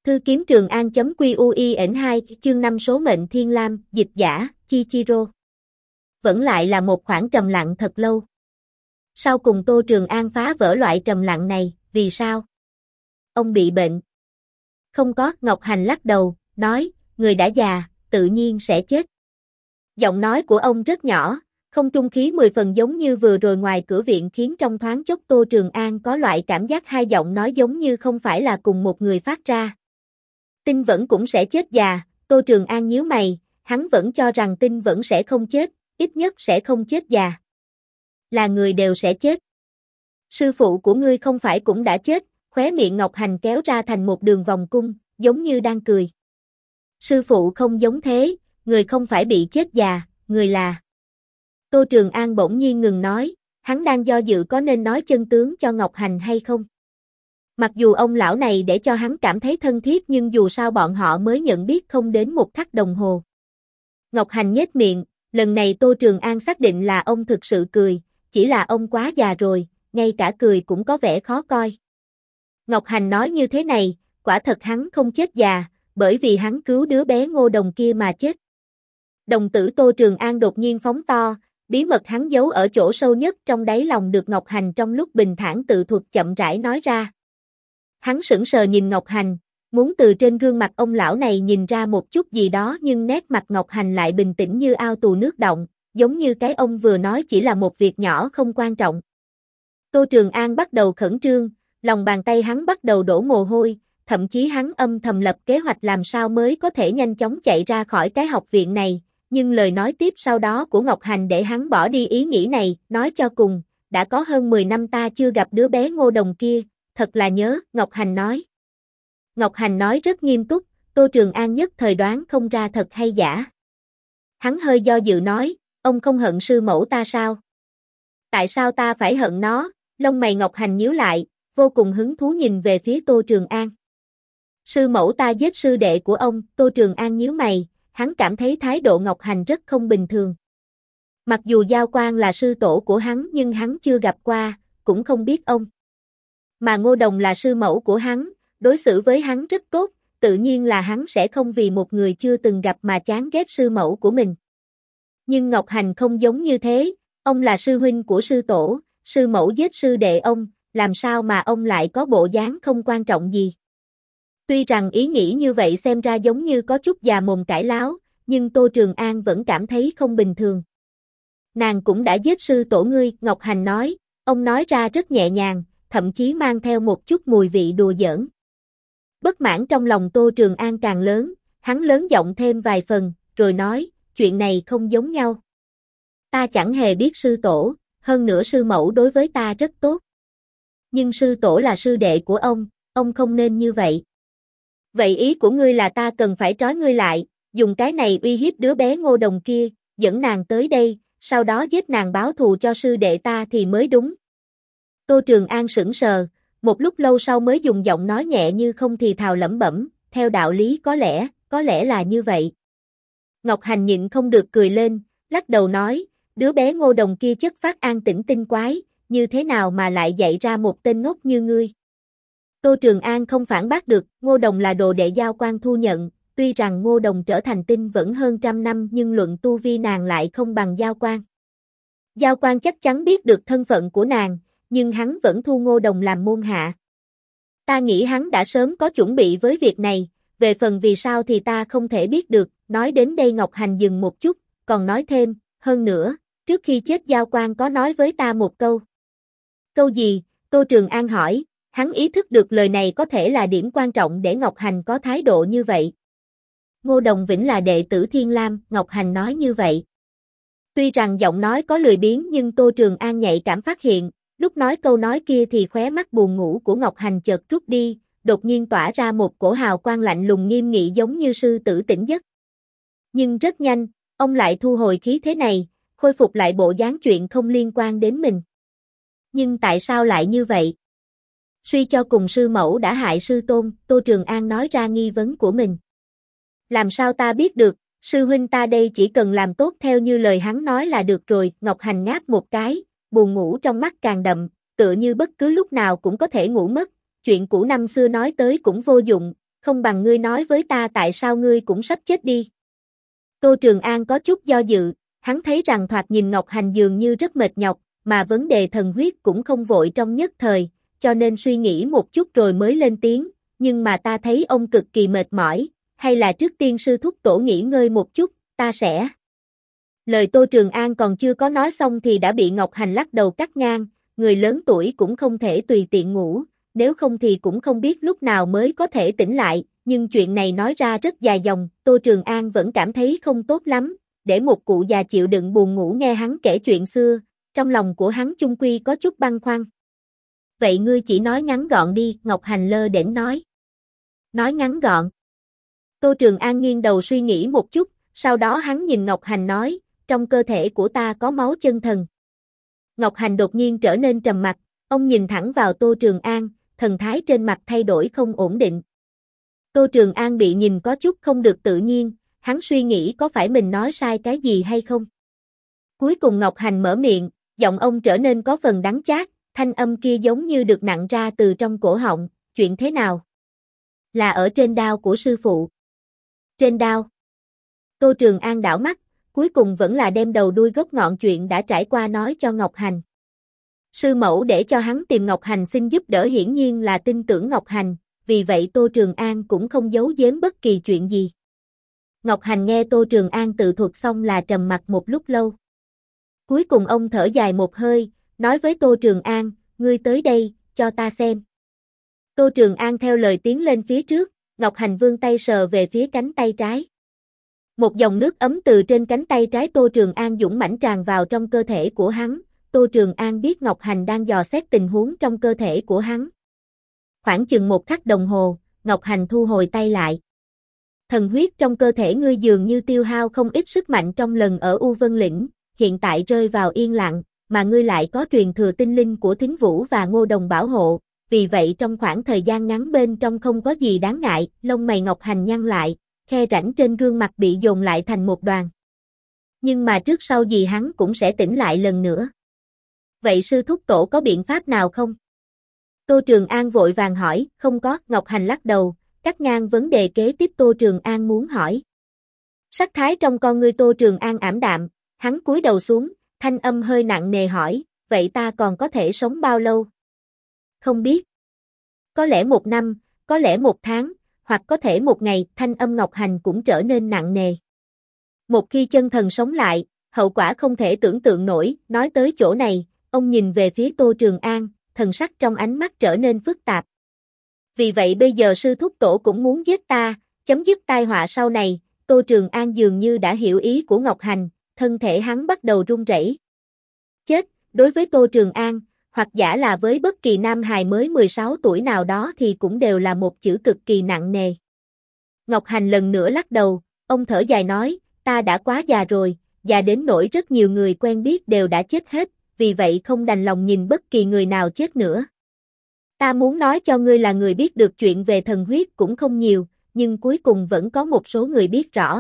Thư kiếm Trường An.quy2 chương 5 số mệnh Thiên Lam, dịch giả, Chichiro. Vẫn lại là một khoảng trầm lặng thật lâu. Sau cùng Tô Trường An phá vỡ loại trầm lặng này, vì sao? Ông bị bệnh. Không có, Ngọc Hành lắc đầu, nói, người đã già, tự nhiên sẽ chết. Giọng nói của ông rất nhỏ, không trung khí 10 phần giống như vừa rồi ngoài cửa viện khiến trong thoáng chốc Tô Trường An có loại cảm giác hai giọng nói giống như không phải là cùng một người phát ra. Tinh vẫn cũng sẽ chết già, Tô Trường An nhíu mày, hắn vẫn cho rằng Tinh vẫn sẽ không chết, ít nhất sẽ không chết già. Là người đều sẽ chết. Sư phụ của ngươi không phải cũng đã chết, khóe miệng Ngọc Hành kéo ra thành một đường vòng cung, giống như đang cười. Sư phụ không giống thế, người không phải bị chết già, người là... Tô Trường An bỗng nhiên ngừng nói, hắn đang do dự có nên nói chân tướng cho Ngọc Hành hay không. Mặc dù ông lão này để cho hắn cảm thấy thân thiết nhưng dù sao bọn họ mới nhận biết không đến một khắc đồng hồ. Ngọc Hành nhếch miệng, lần này Tô Trường An xác định là ông thực sự cười, chỉ là ông quá già rồi, ngay cả cười cũng có vẻ khó coi. Ngọc Hành nói như thế này, quả thật hắn không chết già, bởi vì hắn cứu đứa bé Ngô Đồng kia mà chết. Đồng tử Tô Trường An đột nhiên phóng to, bí mật hắn giấu ở chỗ sâu nhất trong đáy lòng được Ngọc Hành trong lúc bình thản tự thuật chậm rãi nói ra. Hắn sững sờ nhìn Ngọc Hành, muốn từ trên gương mặt ông lão này nhìn ra một chút gì đó nhưng nét mặt Ngọc Hành lại bình tĩnh như ao tù nước động, giống như cái ông vừa nói chỉ là một việc nhỏ không quan trọng. Tô Trường An bắt đầu khẩn trương, lòng bàn tay hắn bắt đầu đổ mồ hôi, thậm chí hắn âm thầm lập kế hoạch làm sao mới có thể nhanh chóng chạy ra khỏi cái học viện này, nhưng lời nói tiếp sau đó của Ngọc Hành để hắn bỏ đi ý nghĩ này, nói cho cùng, đã có hơn 10 năm ta chưa gặp đứa bé Ngô Đồng kia, thật là nhớ, Ngọc Hành nói. Ngọc Hành nói rất nghiêm túc, Tô Trường An nhất thời đoán không ra thật hay giả. Hắn hơi do dự nói, ông không hận sư mẫu ta sao? Tại sao ta phải hận nó? Lông mày Ngọc Hành nhíu lại, vô cùng hứng thú nhìn về phía Tô Trường An. Sư mẫu ta giết sư đệ của ông, Tô Trường An nhíu mày, hắn cảm thấy thái độ Ngọc Hành rất không bình thường. Mặc dù Giao Quang là sư tổ của hắn nhưng hắn chưa gặp qua, cũng không biết ông. Mà Ngô Đồng là sư mẫu của hắn, đối xử với hắn rất tốt, tự nhiên là hắn sẽ không vì một người chưa từng gặp mà chán ghét sư mẫu của mình. Nhưng Ngọc Hành không giống như thế, ông là sư huynh của sư tổ, sư mẫu giết sư đệ ông, làm sao mà ông lại có bộ dáng không quan trọng gì. Tuy rằng ý nghĩ như vậy xem ra giống như có chút già mồm cãi láo, nhưng Tô Trường An vẫn cảm thấy không bình thường. Nàng cũng đã giết sư tổ ngươi, Ngọc Hành nói, ông nói ra rất nhẹ nhàng, thậm chí mang theo một chút mùi vị đùa giỡn. Bất mãn trong lòng Tô Trường An càng lớn, hắn lớn giọng thêm vài phần, rồi nói, chuyện này không giống nhau. Ta chẳng hề biết sư tổ, hơn nữa sư mẫu đối với ta rất tốt. Nhưng sư tổ là sư đệ của ông không nên như vậy. Vậy ý của ngươi là ta cần phải trói ngươi lại, dùng cái này uy hiếp đứa bé Ngô Đồng kia, dẫn nàng tới đây, sau đó giết nàng báo thù cho sư đệ ta thì mới đúng. Tô Trường An sững sờ, một lúc lâu sau mới dùng giọng nói nhẹ như không thì thào lẩm bẩm, theo đạo lý có lẽ là như vậy. Ngọc Hành nhịn không được cười lên, lắc đầu nói, đứa bé Ngô Đồng kia chất phát an tĩnh tinh quái, như thế nào mà lại dạy ra một tên ngốc như ngươi. Tô Trường An không phản bác được, Ngô Đồng là đồ đệ Giao Quang thu nhận, tuy rằng Ngô Đồng trở thành tinh vẫn hơn trăm năm nhưng luận tu vi nàng lại không bằng Giao Quang. Giao Quang chắc chắn biết được thân phận của nàng, nhưng hắn vẫn thu Ngô Đồng làm môn hạ. Ta nghĩ hắn đã sớm có chuẩn bị với việc này, về phần vì sao thì ta không thể biết được, nói đến đây Ngọc Hành dừng một chút, còn nói thêm, hơn nữa, trước khi chết Giao Quang có nói với ta một câu. Câu gì? Tô Trường An hỏi, hắn ý thức được lời này có thể là điểm quan trọng để Ngọc Hành có thái độ như vậy. Ngô Đồng Vĩnh là đệ tử Thiên Lam, Ngọc Hành nói như vậy. Tuy rằng giọng nói có lười biếng nhưng Tô Trường An nhạy cảm phát hiện, lúc nói câu nói kia thì khóe mắt buồn ngủ của Ngọc Hành chợt rút đi, đột nhiên tỏa ra một cổ hào quang lạnh lùng nghiêm nghị giống như sư tử tỉnh giấc. Nhưng rất nhanh, ông lại thu hồi khí thế này, khôi phục lại bộ dáng chuyện không liên quan đến mình. Nhưng tại sao lại như vậy? Suy cho cùng sư mẫu đã hại sư tôn, Tô Trường An nói ra nghi vấn của mình. Làm sao ta biết được, sư huynh ta đây chỉ cần làm tốt theo như lời hắn nói là được rồi, Ngọc Hành ngáp một cái, buồn ngủ trong mắt càng đậm, tựa như bất cứ lúc nào cũng có thể ngủ mất, chuyện cũ năm xưa nói tới cũng vô dụng, không bằng ngươi nói với ta tại sao ngươi cũng sắp chết đi. Tô Trường An có chút do dự, hắn thấy rằng thoạt nhìn Ngọc Hành dường như rất mệt nhọc, mà vấn đề thần huyết cũng không vội trong nhất thời, cho nên suy nghĩ một chút rồi mới lên tiếng, nhưng mà ta thấy ông cực kỳ mệt mỏi, hay là trước tiên sư thúc tổ nghỉ ngơi một chút, ta sẽ... Lời Tô Trường An còn chưa có nói xong thì đã bị Ngọc Hành lắc đầu cắt ngang, người lớn tuổi cũng không thể tùy tiện ngủ, nếu không thì cũng không biết lúc nào mới có thể tỉnh lại, nhưng chuyện này nói ra rất dài dòng, Tô Trường An vẫn cảm thấy không tốt lắm, để một cụ già chịu đựng buồn ngủ nghe hắn kể chuyện xưa, trong lòng của hắn chung quy có chút băn khoăn. Vậy ngươi chỉ nói ngắn gọn đi, Ngọc Hành lơ đễnh nói. Nói ngắn gọn. Tô Trường An nghiêng đầu suy nghĩ một chút, sau đó hắn nhìn Ngọc Hành nói, trong cơ thể của ta có máu chân thần. Ngọc Hành đột nhiên trở nên trầm mặc, ông nhìn thẳng vào Tô Trường An, thần thái trên mặt thay đổi không ổn định. Tô Trường An bị nhìn có chút không được tự nhiên, hắn suy nghĩ có phải mình nói sai cái gì hay không. Cuối cùng Ngọc Hành mở miệng, giọng ông trở nên có phần đắng chát, thanh âm kia giống như được nặn ra từ trong cổ họng, chuyện thế nào? Là ở trên đao của sư phụ. Trên đao. Tô Trường An đảo mắt, cuối cùng vẫn là đem đầu đuôi gốc ngọn chuyện đã trải qua nói cho Ngọc Hành. Sư mẫu để cho hắn tìm Ngọc Hành xin giúp đỡ hiển nhiên là tin tưởng Ngọc Hành, vì vậy Tô Trường An cũng không giấu giếm bất kỳ chuyện gì. Ngọc Hành nghe Tô Trường An tự thuật xong là trầm mặc một lúc lâu. Cuối cùng ông thở dài một hơi, nói với Tô Trường An, ngươi tới đây, cho ta xem. Tô Trường An theo lời tiến lên phía trước, Ngọc Hành vươn tay sờ về phía cánh tay trái. Một dòng nước ấm từ trên cánh tay trái Tô Trường An dũng mãnh tràn vào trong cơ thể của hắn, Tô Trường An biết Ngọc Hành đang dò xét tình huống trong cơ thể của hắn. Khoảng chừng một khắc đồng hồ, Ngọc Hành thu hồi tay lại. Thần huyết trong cơ thể ngươi dường như tiêu hao không ít sức mạnh trong lần ở U Vân Lĩnh, hiện tại rơi vào yên lặng, mà ngươi lại có truyền thừa tinh linh của Thính Vũ và Ngô Đồng bảo hộ, vì vậy trong khoảng thời gian ngắn bên trong không có gì đáng ngại, lông mày Ngọc Hành nhăn lại, khe rãnh trên gương mặt bị dồn lại thành một đoàn. Nhưng mà trước sau gì hắn cũng sẽ tỉnh lại lần nữa. Vậy sư thúc tổ có biện pháp nào không? Tô Trường An vội vàng hỏi, không có, Ngọc Hành lắc đầu, cắt ngang vấn đề kế tiếp Tô Trường An muốn hỏi. Sắc thái trong con ngươi Tô Trường An ảm đạm, hắn cúi đầu xuống, thanh âm hơi nặng nề hỏi, vậy ta còn có thể sống bao lâu? Không biết. Có lẽ 1 năm, có lẽ 1 tháng, hoặc có thể 1 ngày, thanh âm Ngọc Hành cũng trở nên nặng nề. Một khi chân thần sống lại, hậu quả không thể tưởng tượng nổi, nói tới chỗ này, ông nhìn về phía Tô Trường An, thần sắc trong ánh mắt trở nên phức tạp. Vì vậy bây giờ sư thúc tổ cũng muốn giết ta, chấm dứt tai họa sau này, Tô Trường An dường như đã hiểu ý của Ngọc Hành, thân thể hắn bắt đầu run rẩy. Chết, đối với Tô Trường An, hoặc giả là với bất kỳ nam hài mới 16 tuổi nào đó thì cũng đều là một chữ cực kỳ nặng nề. Ngọc Hành lần nữa lắc đầu, ông thở dài nói, ta đã quá già rồi, già đến nỗi rất nhiều người quen biết đều đã chết hết, vì vậy không đành lòng nhìn bất kỳ người nào chết nữa. Ta muốn nói cho ngươi là người biết được chuyện về thần huyết cũng không nhiều, nhưng cuối cùng vẫn có một số người biết rõ.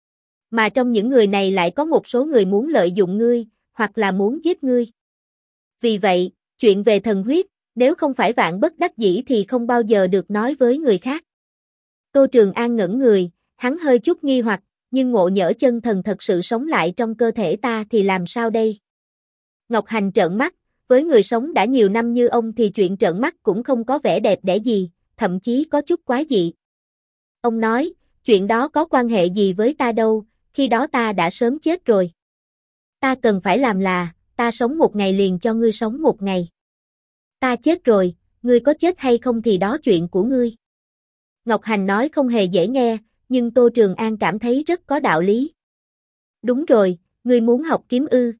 Mà trong những người này lại có một số người muốn lợi dụng ngươi, hoặc là muốn giết ngươi. Vì vậy, chuyện về thần huyết, nếu không phải vạn bất đắc dĩ thì không bao giờ được nói với người khác. Tô Trường An ngẩn người, hắn hơi chút nghi hoặc, nhưng ngộ nhỡ chân thần thật sự sống lại trong cơ thể ta thì làm sao đây? Ngọc Hành trợn mắt, với người sống đã nhiều năm như ông thì chuyện trợn mắt cũng không có vẻ đẹp đẽ gì, thậm chí có chút quái dị. Ông nói, chuyện đó có quan hệ gì với ta đâu, khi đó ta đã sớm chết rồi. Ta cần phải làm là, ta sống 1 ngày liền cho ngươi sống 1 ngày. Ta chết rồi, ngươi có chết hay không thì đó chuyện của ngươi. Ngọc Hành nói không hề dễ nghe, nhưng Tô Trường An cảm thấy rất có đạo lý. Đúng rồi, ngươi muốn học kiếm ư?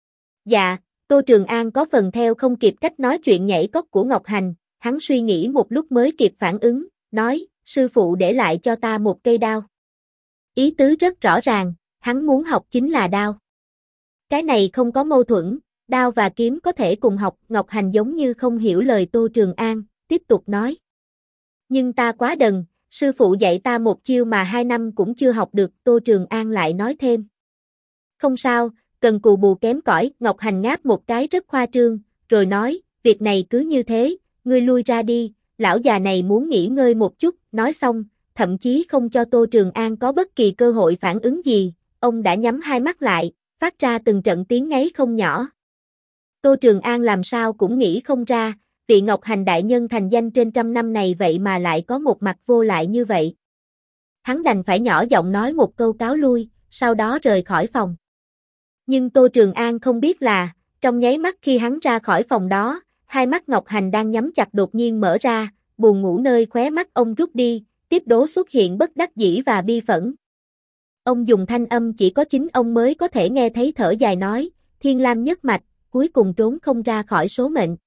Dạ, Tô Trường An có phần theo không kịp cách nói chuyện nhảy cóc của Ngọc Hành, hắn suy nghĩ một lúc mới kịp phản ứng, nói, sư phụ để lại cho ta một cây đao. Ý tứ rất rõ ràng, hắn muốn học chính là đao. Cái này không có mâu thuẫn, đao và kiếm có thể cùng học, Ngọc Hành giống như không hiểu lời Tô Trường An, tiếp tục nói. Nhưng ta quá đần, sư phụ dạy ta một chiêu mà 2 năm cũng chưa học được, Tô Trường An lại nói thêm. Không sao, cần cù bù kém cỏi, Ngọc Hành ngáp một cái rất khoa trương, rồi nói, việc này cứ như thế, ngươi lui ra đi, lão già này muốn nghỉ ngơi một chút, nói xong, thậm chí không cho Tô Trường An có bất kỳ cơ hội phản ứng gì, ông đã nhắm hai mắt lại, phát ra từng trận tiếng ngáy không nhỏ. Tô Trường An làm sao cũng nghĩ không ra, vị Ngọc Hành đại nhân thành danh trên trăm năm này vậy mà lại có một mặt vô lại như vậy. Hắn đành phải nhỏ giọng nói một câu cáo lui, sau đó rời khỏi phòng. Nhưng Tô Trường An không biết là, trong nháy mắt khi hắn ra khỏi phòng đó, hai mắt Ngọc Hành đang nhắm chặt đột nhiên mở ra, buồn ngủ nơi khóe mắt ông rút đi, tiếp đố xuất hiện bất đắc dĩ và bi phẫn. Ông dùng thanh âm chỉ có chính ông mới có thể nghe thấy thở dài nói, Thiên Lam nhất mạch, cuối cùng trốn không ra khỏi số mệnh.